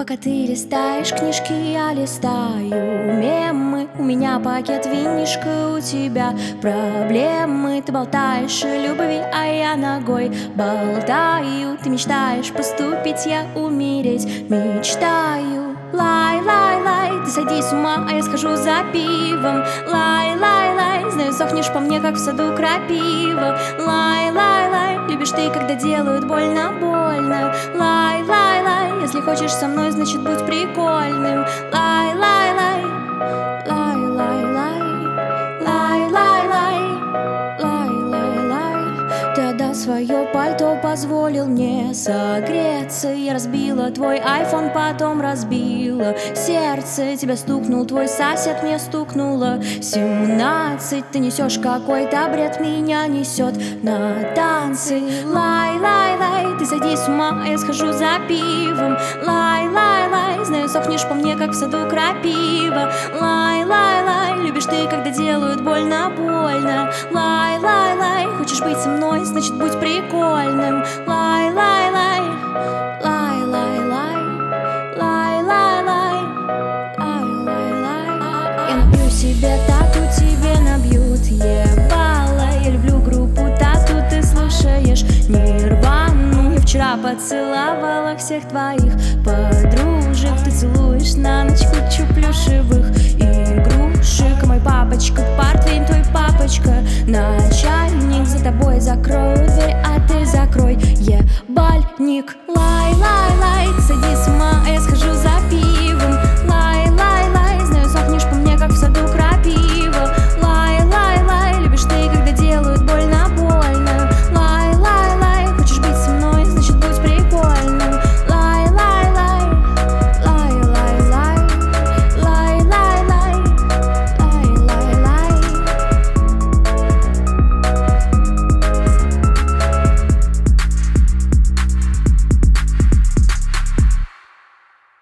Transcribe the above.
Пока ты листаешь книжки, я листаю мемы. У меня пакет винишка, у тебя проблемы. Ты болтаешь о любви, а я ногой болтаю. Ты мечтаешь поступить, я умереть мечтаю. Лай, лай, лай, ты сойди с ума, а я схожу за пивом. Лай, лай, лай, знаю, сохнешь по мне, как в саду крапива. Лай, лай, лай, любишь ты, когда делают больно, больно. Лай, лай, лай, если хочешь со мной, значит будь прикольным. Лай, лай, лай, лай, лай, лай, лай, лай, лай, лай, лай, лай. Ты отдал свое пальто, позволил мне согреться. Я разбила твой айфон, потом разбила сердце. Тебя стукнул твой сосед, мне стукнуло 17. Ты несешь какой-то бред, меня несет на танцы. Лай, лай, лай, ты сойди с ума, а я схожу за пивом. Лай, лай, лай, знаю, сохнешь по мне, как в саду крапива. Лай, лай, лай, любишь ты, когда делают больно, больно. Лай, лай, лай, хочешь быть со мной, значит будь прикольным. Лай, лай, лай, лай, лай, лай, лай, лай, лай, лай, лай, лай. Я набью себе тату, тебе набьют ебало. Я люблю группу тату, ты слушаешь Нирвану. Я вчера поцеловала всех твоих подружек. Ты целуешь на ночь кучу плюшевых игрушек. Мой папочка портвейн, твой папочка на